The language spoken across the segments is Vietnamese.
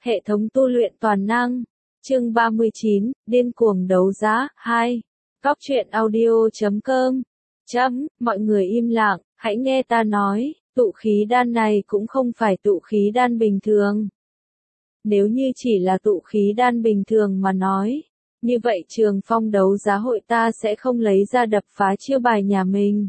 Hệ thống tu luyện toàn năng. Chương 39, điên cuồng đấu giá, 2. Góc truyện audio.com. Mọi người im lặng, hãy nghe ta nói, tụ khí đan này cũng không phải tụ khí đan bình thường. Nếu như chỉ là tụ khí đan bình thường mà nói, như vậy Trường Phong đấu giá hội ta sẽ không lấy ra đập phá chiêu bài nhà mình.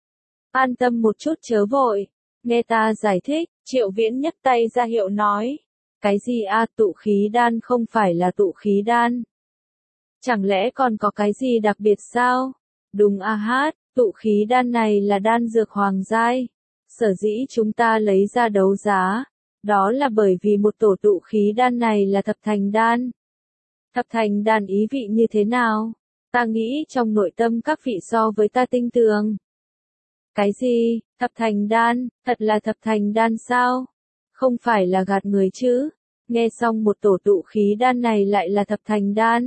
An tâm một chút chớ vội, nghe ta giải thích, Triệu Viễn nhấc tay ra hiệu nói. Cái gì tụ khí đan không phải là tụ khí đan? Chẳng lẽ còn có cái gì đặc biệt sao? Đúng tụ khí đan này là đan dược hoàng giai. Sở dĩ chúng ta lấy ra đấu giá, đó là bởi vì một tổ tụ khí đan này là thập thành đan. Thập thành đan ý vị như thế nào? Ta nghĩ trong nội tâm các vị so với ta tinh tường. Cái gì? Thập thành đan, thật là thập thành đan sao? Không phải là gạt người chứ? Nghe xong một tổ tụ khí đan này lại là thập thành đan.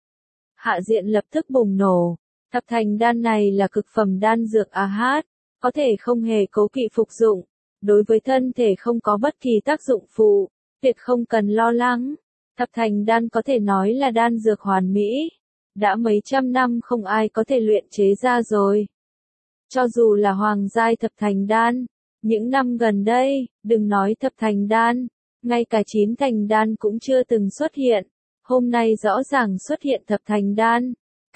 Hạ Diện lập tức bùng nổ. Thập thành đan này là cực phẩm đan dược có thể không hề cố kỵ phục dụng. Đối với thân thể không có bất kỳ tác dụng phụ, tuyệt không cần lo lắng. Thập thành đan có thể nói là đan dược hoàn mỹ. Đã mấy trăm năm không ai có thể luyện chế ra rồi. Cho dù là hoàng giai thập thành đan, những năm gần đây, đừng nói thập thành đan, ngay cả 9 thành đan cũng chưa từng xuất hiện. Hôm nay rõ ràng xuất hiện thập thành đan.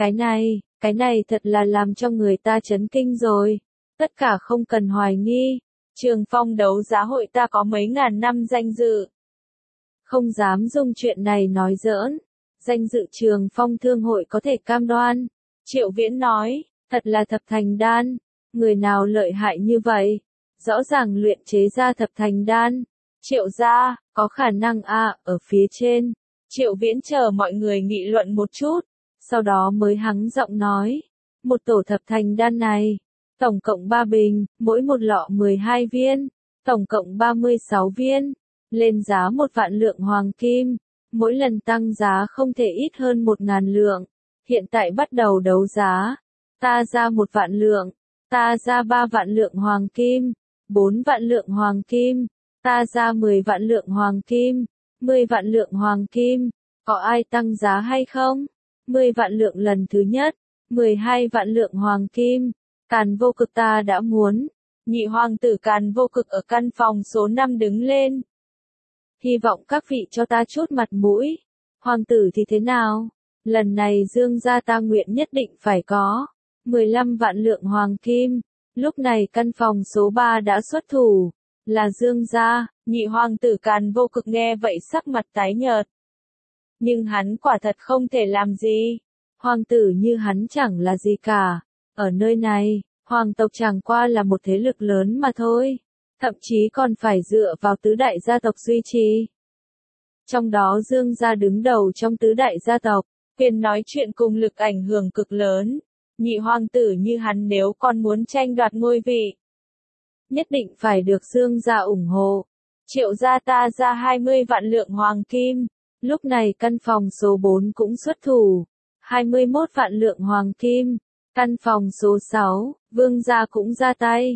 Cái này thật là làm cho người ta chấn kinh rồi. Tất cả không cần hoài nghi. Trường Phong đấu giá hội ta có mấy ngàn năm danh dự. Không dám dùng chuyện này nói giỡn. Danh dự Trường Phong thương hội có thể cam đoan. Triệu Viễn nói, thật là thập thành đan. Người nào lợi hại như vậy? Rõ ràng luyện chế ra thập thành đan. Triệu gia, có khả năng ở phía trên. Triệu Viễn chờ mọi người nghị luận một chút. Sau đó mới hắng giọng nói. Một tổ thập thành đan này. Tổng cộng 3 bình, mỗi một lọ 12 viên. Tổng cộng 36 viên. Lên giá 1 vạn lượng hoàng kim. Mỗi lần tăng giá không thể ít hơn 1.000 lượng. Hiện tại bắt đầu đấu giá. Ta ra 1 vạn lượng. Ta ra 3 vạn lượng hoàng kim. 4 vạn lượng hoàng kim. Ta ra 10 vạn lượng hoàng kim. 10 vạn lượng hoàng kim. Có ai tăng giá hay không? 10 vạn lượng lần thứ nhất. 12 vạn lượng hoàng kim. Càn Vô Cực ta đã muốn. Nhị hoàng tử Càn Vô Cực ở căn phòng số 5 đứng lên. Hy vọng các vị cho ta chút mặt mũi. Hoàng tử thì thế nào? Lần này Dương gia ta nguyện nhất định phải có 15 vạn lượng hoàng kim. Lúc này căn phòng số 3 đã xuất thủ. Là Dương gia. Nhị hoàng tử Càn Vô Cực nghe vậy sắc mặt tái nhợt. Nhưng hắn quả thật không thể làm gì. Hoàng tử như hắn chẳng là gì cả. Ở nơi này, hoàng tộc chẳng qua là một thế lực lớn mà thôi. Thậm chí còn phải dựa vào tứ đại gia tộc duy trì. Trong đó Dương gia đứng đầu trong tứ đại gia tộc, quyền nói chuyện cùng lực ảnh hưởng cực lớn. Nhị hoàng tử như hắn nếu còn muốn tranh đoạt ngôi vị, nhất định phải được Dương gia ủng hộ. Triệu gia ta ra 20 vạn lượng hoàng kim. Lúc này căn phòng số 4 cũng xuất thủ. 21 vạn lượng hoàng kim. Căn phòng số 6, Vương gia cũng ra tay.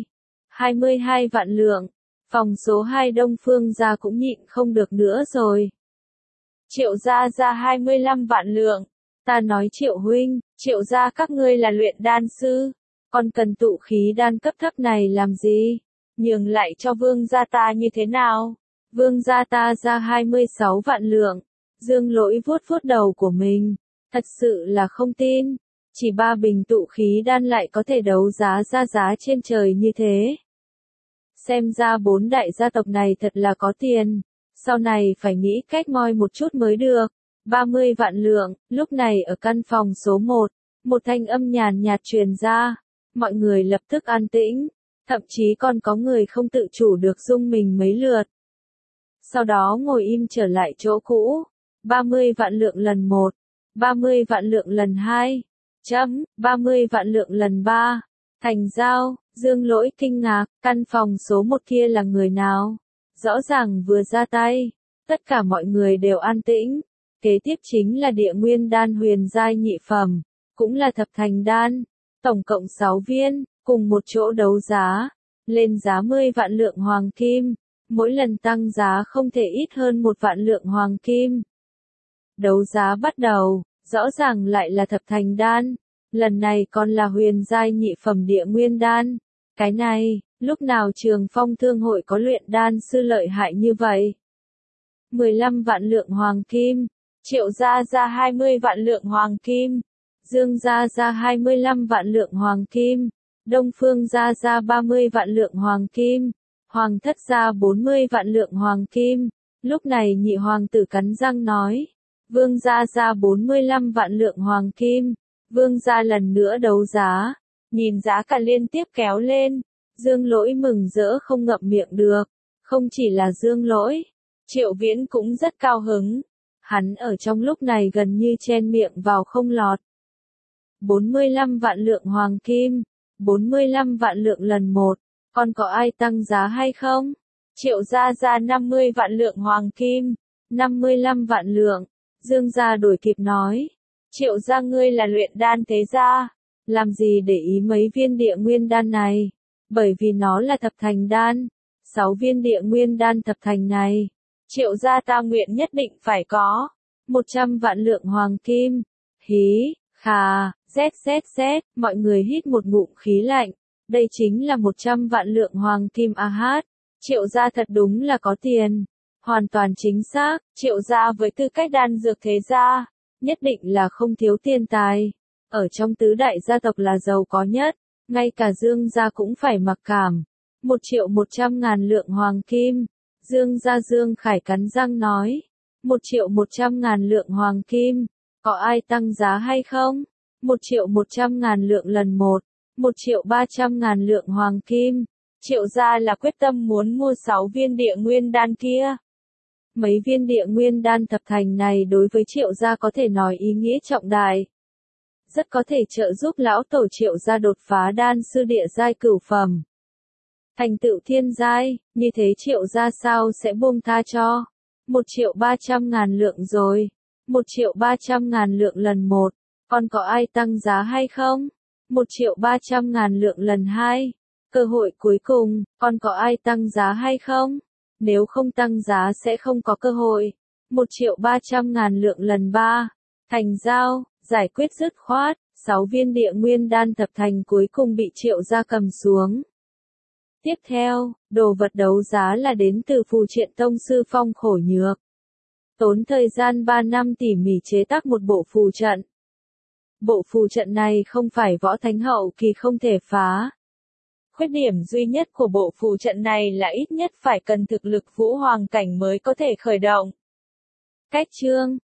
22 vạn lượng. Phòng số 2 Đông Phương gia cũng nhịn không được nữa rồi. Triệu gia ra 25 vạn lượng. Ta nói Triệu huynh, Triệu gia các ngươi là luyện đan sư. Còn cần tụ khí đan cấp thấp này làm gì? Nhường lại cho Vương gia ta như thế nào? Vương gia ta ra 26 vạn lượng. Dương Lỗi vuốt vuốt đầu của mình. Thật sự là không tin. Chỉ 3 bình tụ khí đan lại có thể đấu giá ra giá trên trời như thế. Xem ra 4 đại gia tộc này thật là có tiền. Sau này phải nghĩ cách moi một chút mới được. 30 vạn lượng. Lúc này ở căn phòng số 1, một thanh âm nhàn nhạt truyền ra. Mọi người lập tức an tĩnh. Thậm chí còn có người không tự chủ được rung mình mấy lượt. Sau đó ngồi im trở lại chỗ cũ. 30 vạn lượng lần 1. 30 vạn lượng lần 2. 30 vạn lượng lần 3. Thành giao. Dương Lỗi kinh ngạc. Căn phòng số 1 kia là người nào? Rõ ràng vừa ra tay. Tất cả mọi người đều an tĩnh. Kế tiếp chính là địa nguyên đan huyền giai nhị phẩm. Cũng là thập thành đan. Tổng cộng 6 viên. Cùng một chỗ đấu giá. Lên giá 10 vạn lượng hoàng kim. Mỗi lần tăng giá không thể ít hơn 1 vạn lượng hoàng kim. Đấu giá bắt đầu, rõ ràng lại là thập thành đan. Lần này còn là huyền giai nhị phẩm địa nguyên đan. Cái này, lúc nào Trường Phong Thương hội có luyện đan sư lợi hại như vậy? 15 vạn lượng hoàng kim, Triệu gia ra 20 vạn lượng hoàng kim, Dương gia ra 25 vạn lượng hoàng kim, Đông Phương gia ra 30 vạn lượng hoàng kim, Hoàng thất ra 40 vạn lượng hoàng kim. Lúc này nhị hoàng tử cắn răng nói, Vương gia ra 45 vạn lượng hoàng kim. Vương gia lần nữa đấu giá, nhìn giá cả liên tiếp kéo lên, Dương Lỗi mừng rỡ không ngậm miệng được. Không chỉ là Dương Lỗi, Triệu Viễn cũng rất cao hứng. Hắn ở trong lúc này gần như chen miệng vào không lọt. 45 vạn lượng hoàng kim, 45 vạn lượng lần 1, còn có ai tăng giá hay không? Triệu gia ra 50 vạn lượng hoàng kim, 55 vạn lượng. Dương gia đổi kịp nói, Triệu gia ngươi là luyện đan thế gia, làm gì để ý mấy viên địa nguyên đan này, bởi vì nó là thập thành đan. 6 viên địa nguyên đan thập thành này, Triệu gia ta nguyện nhất định phải có 100 vạn lượng hoàng kim. Hí, khà, zzzz, mọi người hít một ngụm khí lạnh. Đây chính là 100 vạn lượng hoàng kim a hát. Triệu gia thật đúng là có tiền. Hoàn toàn chính xác, Triệu gia với tư cách đan dược thế gia, nhất định là không thiếu tiền tài. Ở trong tứ đại gia tộc là giàu có nhất, ngay cả Dương gia cũng phải mặc cảm. 1.100.000 lượng hoàng kim. Dương gia Dương Khải cắn răng nói, 1.100.000 lượng hoàng kim. Có ai tăng giá hay không? 1.100.000 lượng lần 1, 1.300.000 lượng hoàng kim. Triệu gia là quyết tâm muốn mua 6 viên địa nguyên đan kia. Mấy viên địa nguyên đan thập thành này đối với Triệu gia có thể nói ý nghĩa trọng đại. Rất có thể trợ giúp lão tổ Triệu gia đột phá đan sư địa giai cửu phẩm. Thành tựu thiên giai, như thế Triệu gia sao sẽ buông tha cho? 1.300.000 lượng rồi. 1.300.000 lượng lần 1, còn có ai tăng giá hay không? 1.300.000 lượng lần 2. Cơ hội cuối cùng, còn có ai tăng giá hay không? Nếu không tăng giá sẽ không có cơ hội. 1.300.000 lượng lần 3. Thành giao, giải quyết dứt khoát, 6 viên địa nguyên đan thập thành cuối cùng bị Triệu gia cầm xuống. Tiếp theo, đồ vật đấu giá là đến từ phù triện tông sư Phong Khổ Nhược. Tốn thời gian 3 năm tỉ mỉ chế tác một bộ phù trận. Bộ phù trận này không phải võ thánh hậu kỳ không thể phá. Khuyết điểm duy nhất của bộ phù trận này là ít nhất phải cần thực lực vũ hoàng cảnh mới có thể khởi động. Cách chương